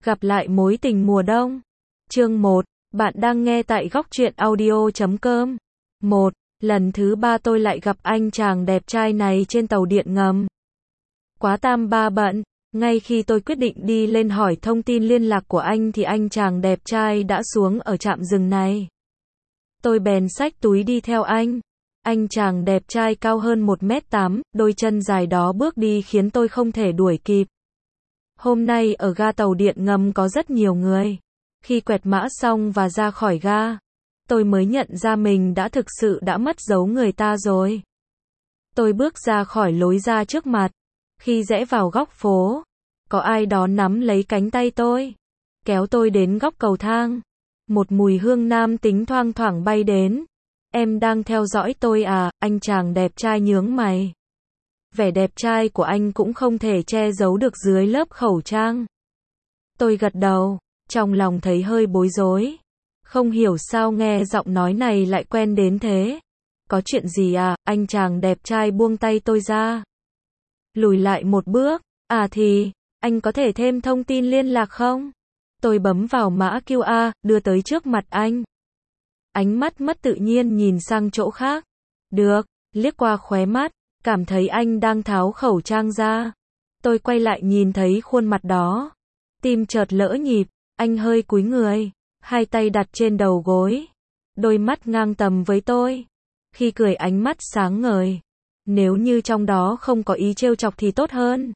Gặp lại mối tình mùa đông. Chương 1, bạn đang nghe tại góc truyện audio.com. 1. Lần thứ 3 tôi lại gặp anh chàng đẹp trai này trên tàu điện ngầm. Quá tam ba bận, ngay khi tôi quyết định đi lên hỏi thông tin liên lạc của anh thì anh chàng đẹp trai đã xuống ở trạm dừng này. Tôi bèn xách túi đi theo anh. Anh chàng đẹp trai cao hơn 1m8, đôi chân dài đó bước đi khiến tôi không thể đuổi kịp. Hôm nay ở ga tàu điện ngầm có rất nhiều người. Khi quẹt mã xong và ra khỏi ga, tôi mới nhận ra mình thực sự đã mất dấu người ta rồi. Tôi bước ra khỏi lối ra trước mặt. Khi rẽ vào góc phố, có ai đó nắm lấy cánh tay tôi, kéo tôi đến góc cầu thang. Một mùi hương nam tính thoang thoảng bay đến. Em đang theo dõi tôi à? Anh chàng đẹp trai nhướng mày. Vẻ đẹp trai của anh cũng không thể che giấu được dưới lớp khẩu trang. Tôi gật đầu, trong lòng thấy hơi bối rối. Không hiểu sao nghe giọng nói này lại quen đến thế. Có chuyện gì à? Anh chàng đẹp trai buông tay tôi ra. Lùi lại một bước. À thì, anh có thể thêm thông tin liên lạc không? Tôi bấm vào mã QR, đưa tới trước mặt anh. Ánh mắt mất tự nhiên nhìn sang chỗ khác. Được, liếc qua khóe mắt, cảm thấy anh đang tháo khẩu trang ra. Tôi quay lại nhìn thấy khuôn mặt đó. Tim chợt lỡ nhịp, anh hơi cúi người, hai tay đặt trên đầu gối. Đôi mắt ngang tầm với tôi. Khi cười ánh mắt sáng ngời. Nếu như trong đó không có ý trêu chọc thì tốt hơn.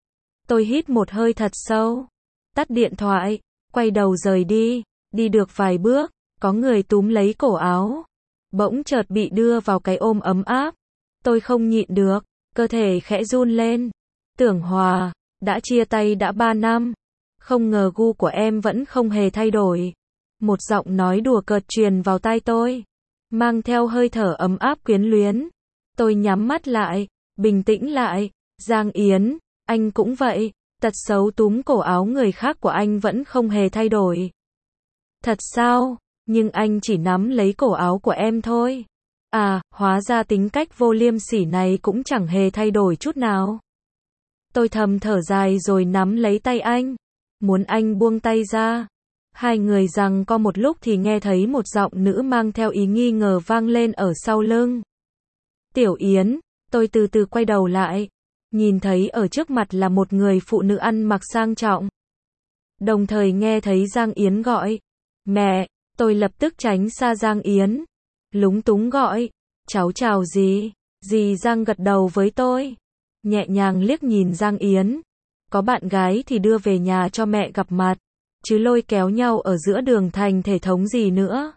Tôi hít một hơi thật sâu. Tắt điện thoại, quay đầu rời đi. Đi được vài bước, có người túm lấy cổ áo. Bỗng chợt bị đưa vào cái ôm ấm áp. Tôi không nhịn được, cơ thể khẽ run lên. Tưởng Hòa, đã chia tay đã 3 năm. Không ngờ gu của em vẫn không hề thay đổi. Một giọng nói đùa cợt truyền vào tai tôi, mang theo hơi thở ấm áp quyến luyến. Tôi nhắm mắt lại, bình tĩnh lại. Giang Yến, anh cũng vậy. Tật xấu túm cổ áo người khác của anh vẫn không hề thay đổi. Thật sao? Nhưng anh chỉ nắm lấy cổ áo của em thôi. À, hóa ra tính cách vô liêm sỉ này cũng chẳng hề thay đổi chút nào. Tôi thầm thở dài rồi nắm lấy tay anh, muốn anh buông tay ra. Hai người giằng co một lúc thì nghe thấy một giọng nữ mang theo ý nghi ngờ vang lên ở sau lưng. Tiểu Yến, tôi từ từ quay đầu lại, nhìn thấy ở trước mặt là một người phụ nữ ăn mặc sang trọng. Đồng thời nghe thấy Giang Yến gọi, mẹ, tôi lập tức tránh xa Giang Yến. Lúng túng gọi, cháu chào dì. Dì Giang gật đầu với tôi, nhẹ nhàng liếc nhìn Giang Yến. Có bạn gái thì đưa về nhà cho mẹ gặp mặt, chứ lôi kéo nhau ở giữa đường thành thể thống gì nữa.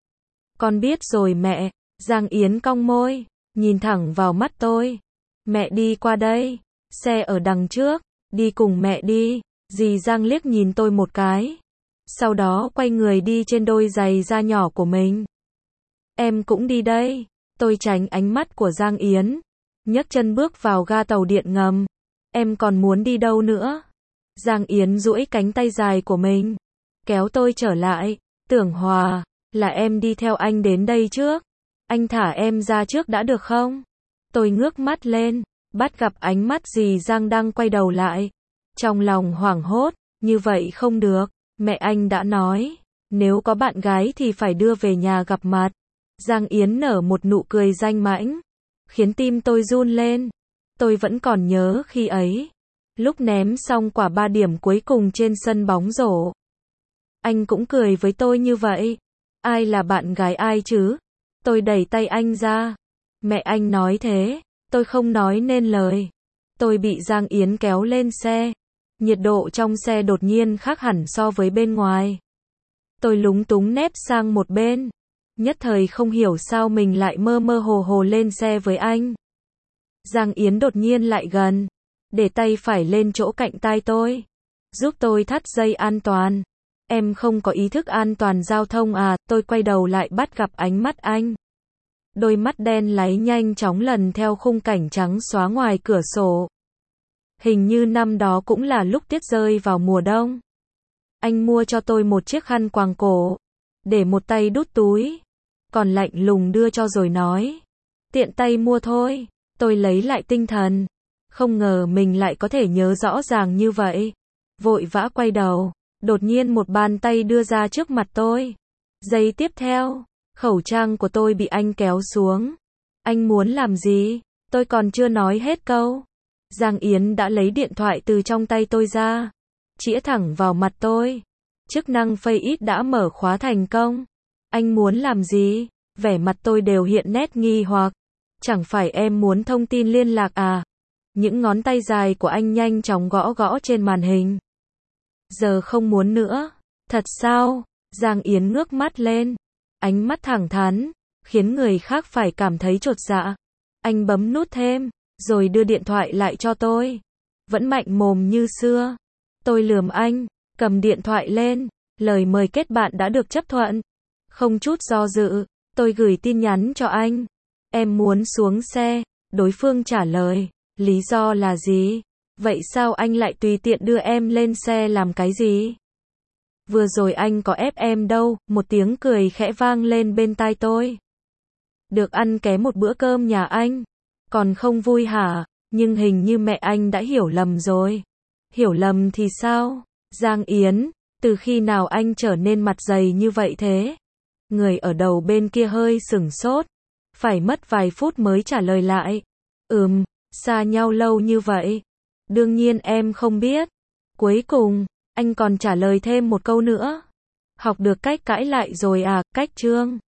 Con biết rồi mẹ. Giang Yến cong môi, nhìn thẳng vào mắt tôi. Mẹ đi qua đây, xe ở đằng trước, đi cùng mẹ đi. Dì Giang liếc nhìn tôi một cái, sau đó quay người đi trên đôi giày da nhỏ của mình. Em cũng đi đây. Tôi tránh ánh mắt của Giang Yến, nhấc chân bước vào ga tàu điện ngầm. Em còn muốn đi đâu nữa? Giang Yến duỗi cánh tay dài của mình, kéo tôi trở lại. Tưởng Hòa, là em đi theo anh đến đây trước. Anh thả em ra trước đã được không? Tôi ngước mắt lên, bắt gặp ánh mắt dì Giang đang quay đầu lại. Trong lòng hoảng hốt, như vậy không được. Mẹ anh đã nói, nếu có bạn gái thì phải đưa về nhà gặp mặt. Giang Yến nở một nụ cười danh mãnh, khiến tim tôi run lên. Tôi vẫn còn nhớ khi ấy, lúc ném xong quả 3 điểm cuối cùng trên sân bóng rổ. Anh cũng cười với tôi như vậy. Ai là bạn gái ai chứ? Tôi đẩy tay anh ra. Mẹ anh nói thế, tôi không nói nên lời. Tôi bị Giang Yến kéo lên xe. Nhiệt độ trong xe đột nhiên khác hẳn so với bên ngoài. Tôi lúng túng nép sang một bên. Nhất thời không hiểu sao mình lại mơ mơ hồ hồ lên xe với anh. Giang Yến đột nhiên lại gần, để tay phải lên chỗ cạnh tai tôi, giúp tôi thắt dây an toàn. Em không có ý thức an toàn giao thông à? Tôi quay đầu lại bắt gặp ánh mắt anh. Đôi mắt đen láy nhanh chóng lần theo khung cảnh trắng xóa ngoài cửa sổ. Hình như năm đó cũng là lúc tuyết rơi vào mùa đông. Anh mua cho tôi một chiếc khăn quàng cổ, để một tay đút túi, còn lạnh lùng đưa cho rồi nói, tiện tay mua thôi. Tôi lấy lại tinh thần, không ngờ mình lại có thể nhớ rõ ràng như vậy. Vội vã quay đầu, Đột nhiên một bàn tay đưa ra trước mặt tôi. Giây tiếp theo, khẩu trang của tôi bị anh kéo xuống. Anh muốn làm gì? Tôi còn chưa nói hết câu. Giang Yến đã lấy điện thoại từ trong tay tôi ra, chĩa thẳng vào mặt tôi. Chức năng Face đã mở khóa thành công. Anh muốn làm gì? Vẻ mặt tôi đều hiện nét nghi hoặc. Chẳng phải em muốn thông tin liên lạc à? Những ngón tay dài của anh nhanh chóng gõ gõ trên màn hình. Giờ không muốn nữa. Thật sao? Giang Yến ngước mắt lên. Ánh mắt thẳng thắn, khiến người khác phải cảm thấy chột dạ. Anh bấm nút thêm, rồi đưa điện thoại lại cho tôi. Vẫn mạnh mồm như xưa. Tôi lườm anh, cầm điện thoại lên. Lời mời kết bạn đã được chấp thuận. Không chút do dự, tôi gửi tin nhắn cho anh. Em muốn xuống xe. Đối phương trả lời. Lý do là gì? Vậy sao anh lại tùy tiện đưa em lên xe làm cái gì? Vừa rồi anh có ép em đâu, một tiếng cười khẽ vang lên bên tai tôi. Được ăn ké một bữa cơm nhà anh, còn không vui hả? Nhưng hình như mẹ anh đã hiểu lầm rồi. Hiểu lầm thì sao? Giang Yến, từ khi nào anh trở nên mặt dày như vậy thế? Người ở đầu bên kia hơi sửng sốt, phải mất vài phút mới trả lời lại. Xa nhau lâu như vậy. Đương nhiên em không biết. Cuối cùng, anh còn trả lời thêm một câu nữa. Học được cách cãi lại rồi à, cách Trương.